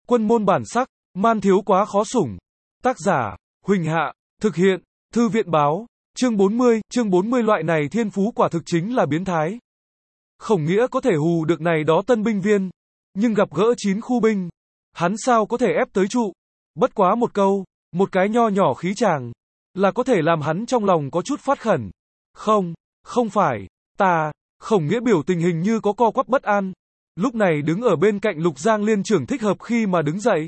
Quân môn bản sắc, man thiếu quá khó sủng. Tác giả, Huỳnh Hạ, thực hiện, Thư viện báo, chương 40 loại này thiên phú quả thực chính là biến thái. Khổng Nghĩa có thể hù được này đó tân binh viên, nhưng gặp gỡ 9 khu binh, hắn sao có thể ép tới trụ. Bất quá một câu, một cái nho nhỏ khí chàng, là có thể làm hắn trong lòng có chút phát khẩn. Không phải, Khổng Nghĩa biểu tình hình như có co quắp bất an. Lúc này đứng ở bên cạnh Lục Giang liên trưởng thích hợp khi mà đứng dậy.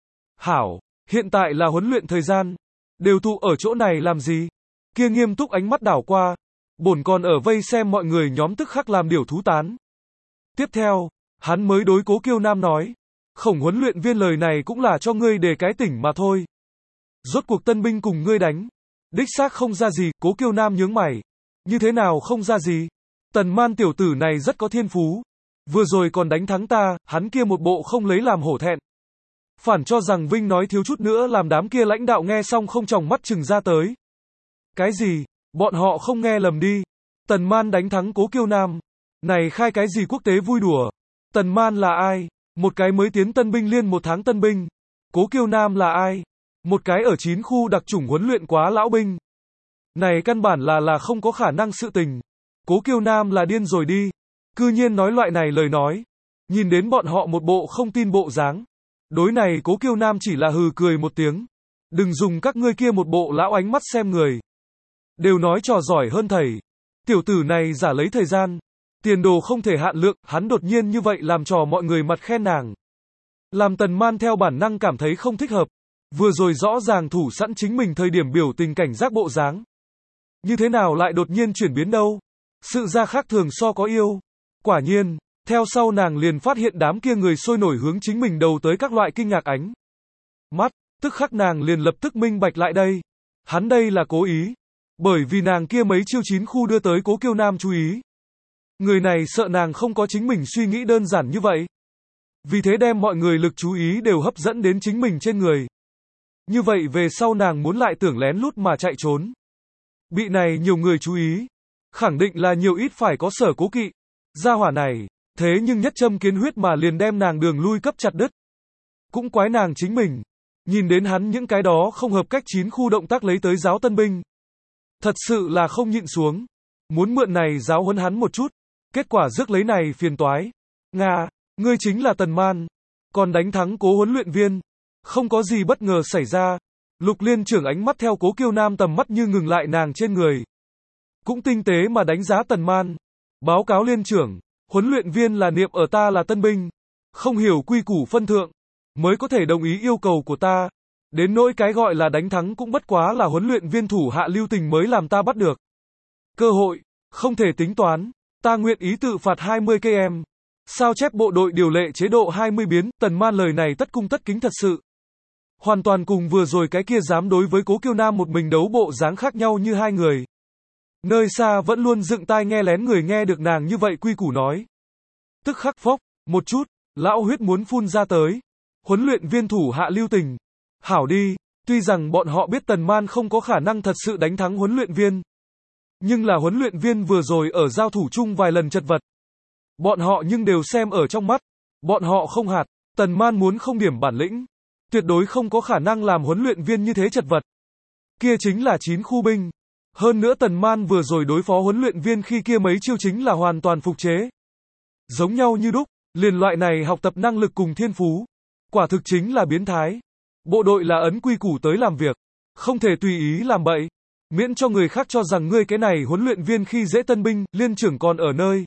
Hảo, hiện tại là huấn luyện thời gian, đều tụ ở chỗ này làm gì? Kia nghiêm túc ánh mắt đảo qua, bổn còn ở vây xem mọi người nhóm tức khắc làm điều thú tán. Tiếp theo, hắn mới đối Cố Kiêu Nam nói, Khổng huấn luyện viên lời này cũng là cho ngươi đề cái tỉnh mà thôi. Rốt cuộc tân binh cùng ngươi đánh, đích xác không ra gì. Cố Kiêu Nam nhướng mày, như thế nào không ra gì? Tần Man tiểu tử này rất có thiên phú, vừa rồi còn đánh thắng ta, hắn kia một bộ không lấy làm hổ thẹn. Phản cho rằng Vinh nói thiếu chút nữa làm đám kia lãnh đạo nghe xong không tròng mắt chừng ra tới. Cái gì? Bọn họ không nghe lầm đi. Tần Man đánh thắng Cố Kiêu Nam. Này khai cái gì quốc tế vui đùa? Tần Man là ai? Một cái mới tiến tân binh liên 1 tháng tân binh. Cố Kiêu Nam là ai? Một cái ở 9 khu đặc chủng huấn luyện quá lão binh. Này căn bản là không có khả năng sự tình. Cố Kiêu Nam là điên rồi đi. Cư nhiên nói loại này lời nói. Nhìn đến bọn họ một bộ không tin bộ dáng. Đối này Cố Kiêu Nam chỉ là hừ cười một tiếng. Đừng dùng các ngươi kia một bộ lão ánh mắt xem người. Đều nói trò giỏi hơn thầy. Tiểu tử này giả lấy thời gian. Tiền đồ không thể hạn lượng, hắn đột nhiên như vậy làm trò mọi người mặt khen nàng. Làm Tần Man theo bản năng cảm thấy không thích hợp. Vừa rồi rõ ràng thủ sẵn chính mình thời điểm biểu tình cảnh giác bộ dáng. Như thế nào lại đột nhiên chuyển biến đâu? Sự ra khác thường so có yêu. Quả nhiên, theo sau nàng liền phát hiện đám kia người sôi nổi hướng chính mình đầu tới các loại kinh ngạc ánh mắt, tức khắc nàng liền lập tức minh bạch lại đây. Hắn đây là cố ý. Bởi vì nàng kia mấy chiêu 9 khu đưa tới Cố Kiêu Nam chú ý. Người này sợ nàng không có chính mình suy nghĩ đơn giản như vậy. Vì thế đem mọi người lực chú ý đều hấp dẫn đến chính mình trên người. Như vậy về sau nàng muốn lại tưởng lén lút mà chạy trốn. Bị này nhiều người chú ý. Khẳng định là nhiều ít phải có sở cố kỵ. Gia hỏa này, thế nhưng nhất châm kiến huyết mà liền đem nàng đường lui cấp chặt đứt. Cũng quái nàng chính mình. Nhìn đến hắn những cái đó không hợp cách 9 khu động tác lấy tới giáo tân binh. Thật sự là không nhịn xuống. Muốn mượn này giáo huấn hắn một chút. Kết quả rước lấy này phiền toái. Nga, ngươi chính là Tần Man. Còn đánh thắng Cố huấn luyện viên. Không có gì bất ngờ xảy ra. Lục liên trưởng ánh mắt theo Cố Kiêu Nam tầm mắt như ngừng lại nàng trên người. Cũng tinh tế mà đánh giá Tần Man. Báo cáo liên trưởng, huấn luyện viên là niệm ở ta là tân binh. Không hiểu quy củ phân thượng. Mới có thể đồng ý yêu cầu của ta. Đến nỗi cái gọi là đánh thắng cũng bất quá là huấn luyện viên thủ hạ lưu tình mới làm ta bắt được. Cơ hội, không thể tính toán. Ta nguyện ý tự phạt 20 km. Sao chép bộ đội điều lệ chế độ 20 biến. Tần Man lời này tất cung tất kính thật sự. Hoàn toàn cùng vừa rồi cái kia dám đối với Cố Kiêu Nam một mình đấu bộ dáng khác nhau như hai người. Nơi xa vẫn luôn dựng tai nghe lén người nghe được nàng như vậy quy củ nói. Tức khắc phốc, một chút, lão huyết muốn phun ra tới. Huấn luyện viên thủ hạ lưu tình. Hảo đi, tuy rằng bọn họ biết Tần Man không có khả năng thật sự đánh thắng huấn luyện viên. Nhưng là huấn luyện viên vừa rồi ở giao thủ chung vài lần chật vật. Bọn họ nhưng đều xem ở trong mắt. Bọn họ không hạt, Tần Man muốn không điểm bản lĩnh. Tuyệt đối không có khả năng làm huấn luyện viên như thế chật vật. Kia chính là 9 khu binh. Hơn nữa Tần Man vừa rồi đối phó huấn luyện viên khi kia mấy chiêu chính là hoàn toàn phục chế. Giống nhau như đúc, liền loại này học tập năng lực cùng thiên phú. Quả thực chính là biến thái. Bộ đội là ấn quy củ tới làm việc. Không thể tùy ý làm bậy. Miễn cho người khác cho rằng ngươi cái này huấn luyện viên khi dễ tân binh, liên trưởng còn ở nơi.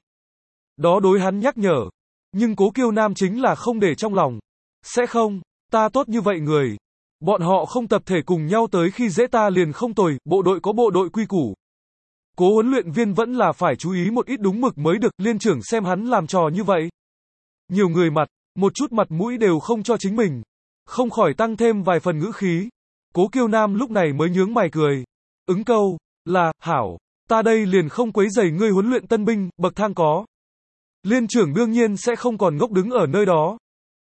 Đó đối hắn nhắc nhở. Nhưng Cố Kiêu Nam chính là không để trong lòng. Sẽ không, ta tốt như vậy người. Bọn họ không tập thể cùng nhau tới khi dễ ta liền không tồi, bộ đội có bộ đội quy củ. Cố huấn luyện viên vẫn là phải chú ý một ít đúng mực mới được, liên trưởng xem hắn làm trò như vậy. Nhiều người mặt, một chút mặt mũi đều không cho chính mình. Không khỏi tăng thêm vài phần ngữ khí. Cố Kiêu Nam lúc này mới nhướng mày cười. Ứng câu, là, hảo, ta đây liền không quấy rầy ngươi huấn luyện tân binh, bậc thang có. Liên trưởng đương nhiên sẽ không còn ngốc đứng ở nơi đó.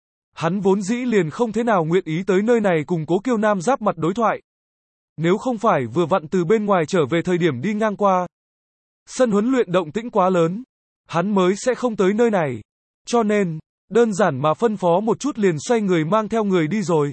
Hắn vốn dĩ liền không thế nào nguyện ý tới nơi này cùng Cố Kiêu Nam giáp mặt đối thoại. Nếu không phải vừa vặn từ bên ngoài trở về thời điểm đi ngang qua. Sân huấn luyện động tĩnh quá lớn. Hắn mới sẽ không tới nơi này. Cho nên, Đơn giản mà phân phó một chút liền xoay người mang theo người đi rồi.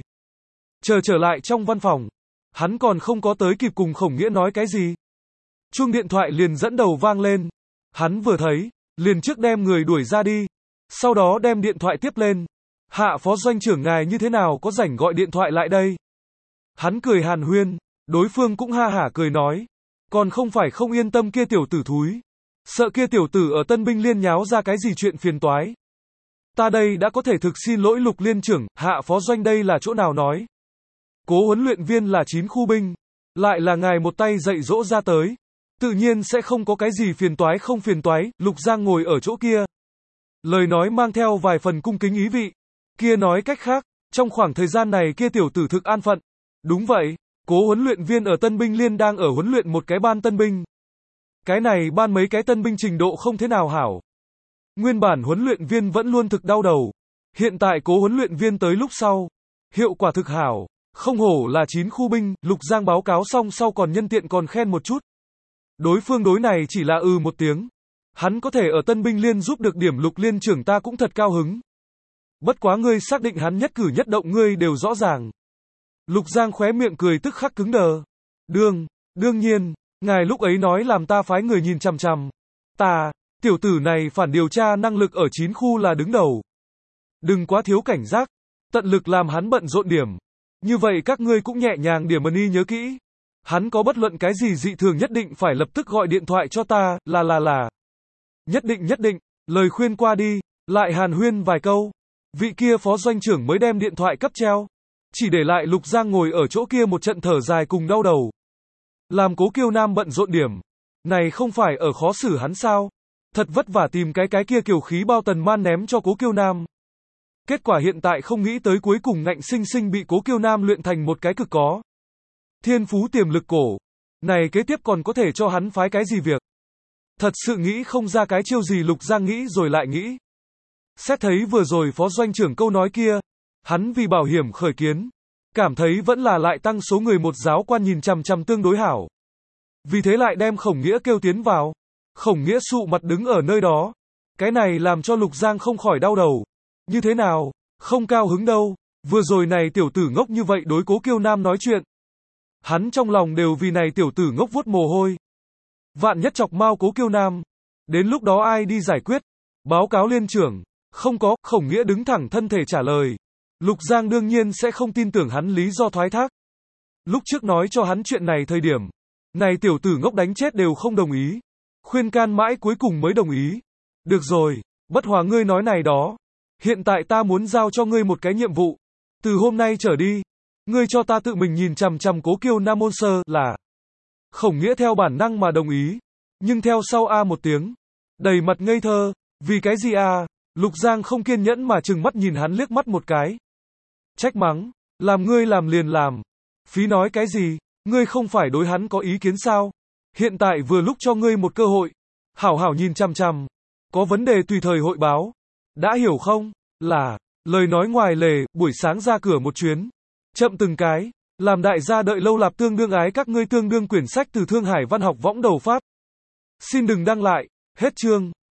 Trở lại trong văn phòng. Hắn còn không có tới kịp cùng Khổng Nghĩa nói cái gì. Chuông điện thoại liền dẫn đầu vang lên. Hắn vừa thấy, liền trước đem người đuổi ra đi. Sau đó đem điện thoại tiếp lên. Hạ phó doanh trưởng ngài như thế nào có rảnh gọi điện thoại lại đây? Hắn cười hàn huyên. Đối phương cũng ha hả cười nói. Còn không phải không yên tâm kia tiểu tử thúi. Sợ kia tiểu tử ở Tân Binh Liên nháo ra cái gì chuyện phiền toái. Ta đây đã có thể thực xin lỗi Lục Liên trưởng, hạ phó doanh đây là chỗ nào nói. Cố huấn luyện viên là 9 khu binh. Lại là ngài một tay dạy dỗ ra tới. Tự nhiên sẽ không có cái gì phiền toái không phiền toái, Lục Giang ngồi ở chỗ kia. Lời nói mang theo vài phần cung kính ý vị. Kia nói cách khác, trong khoảng thời gian này kia tiểu tử thực an phận. Đúng vậy, cố huấn luyện viên ở Tân Binh Liên đang ở huấn luyện một cái ban tân binh. Cái này ban mấy cái tân binh trình độ không thế nào hảo. Nguyên bản huấn luyện viên vẫn luôn thực đau đầu. Hiện tại cố huấn luyện viên tới lúc sau. Hiệu quả thực hảo. Không hổ là 9 khu binh, Lục Giang báo cáo xong sau còn nhân tiện còn khen một chút. Đối phương đối này chỉ là một tiếng. Hắn có thể ở Tân Binh Liên giúp được điểm Lục Liên trưởng ta cũng thật cao hứng. Bất quá ngươi xác định hắn nhất cử nhất động ngươi đều rõ ràng. Lục Giang khóe miệng cười tức khắc cứng đờ. Đương nhiên, ngài lúc ấy nói làm ta phái người nhìn chằm chằm. Tiểu tử này phản điều tra năng lực ở 9 khu là đứng đầu. Đừng quá thiếu cảnh giác, tận lực làm hắn bận rộn điểm. Như vậy các ngươi cũng nhẹ nhàng điểm ơn y nhớ kỹ. Hắn có bất luận cái gì dị thường nhất định phải lập tức gọi điện thoại cho ta, là. Nhất định, lời khuyên qua đi, lại hàn huyên vài câu. Vị kia phó doanh trưởng mới đem điện thoại cấp treo. Chỉ để lại Lục Giang ngồi ở chỗ kia một trận thở dài cùng đau đầu. Làm Cố Kiêu Nam bận rộn điểm. Này không phải ở khó xử hắn sao? Thật vất vả tìm cái kia kiều khí bao tần man ném cho Cố Kiêu Nam. Kết quả hiện tại không nghĩ tới cuối cùng ngạnh sinh sinh bị Cố Kiêu Nam luyện thành một cái cực có thiên phú tiềm lực cổ. Này kế tiếp còn có thể cho hắn phái cái gì việc? Thật sự nghĩ không ra cái chiêu gì. Lục Giang nghĩ rồi lại nghĩ. Xét thấy vừa rồi phó doanh trưởng câu nói kia, hắn vì bảo hiểm khởi kiến, cảm thấy vẫn là lại tăng số người một giáo quan nhìn chằm chằm tương đối hảo. Vì thế lại đem Khổng Nghĩa kêu tiến vào. Khổng Nghĩa sụ mặt đứng ở nơi đó. Cái này làm cho Lục Giang không khỏi đau đầu. Như thế nào? Không cao hứng đâu. Vừa rồi này tiểu tử ngốc như vậy đối Cố Kiêu Nam nói chuyện. Hắn trong lòng đều vì này tiểu tử ngốc vuốt mồ hôi. Vạn nhất chọc mau Cố Kiêu Nam. Đến lúc đó ai đi giải quyết? Báo cáo liên trưởng. Không có, Khổng Nghĩa đứng thẳng thân thể trả lời. Lục Giang đương nhiên sẽ không tin tưởng hắn lý do thoái thác. Lúc trước nói cho hắn chuyện này thời điểm. Này tiểu tử ngốc đánh chết đều không đồng ý. Khuyên can mãi cuối cùng mới đồng ý. Được rồi, bất hòa ngươi nói này đó. Hiện tại ta muốn giao cho ngươi một cái nhiệm vụ. Từ hôm nay trở đi, ngươi cho ta tự mình nhìn chằm chằm Cố Kiêu Nam môn sơ là. Khổng Nghĩa theo bản năng mà đồng ý. Nhưng theo sau một tiếng. Đầy mặt ngây thơ. Vì cái gì Lục Giang không kiên nhẫn mà trừng mắt nhìn hắn liếc mắt một cái. Trách mắng. Làm ngươi làm liền làm. Phí nói cái gì? Ngươi không phải đối hắn có ý kiến sao? Hiện tại vừa lúc cho ngươi một cơ hội. Hảo hảo nhìn chằm chằm. Có vấn đề tùy thời hội báo. Đã hiểu không? Là. Lời nói ngoài lề, buổi sáng ra cửa một chuyến. Chậm từng cái. Làm đại gia đợi lâu lạp tương đương ái các ngươi tương đương quyển sách từ Thương Hải văn học võng đầu Pháp. Xin đừng đăng lại. Hết chương.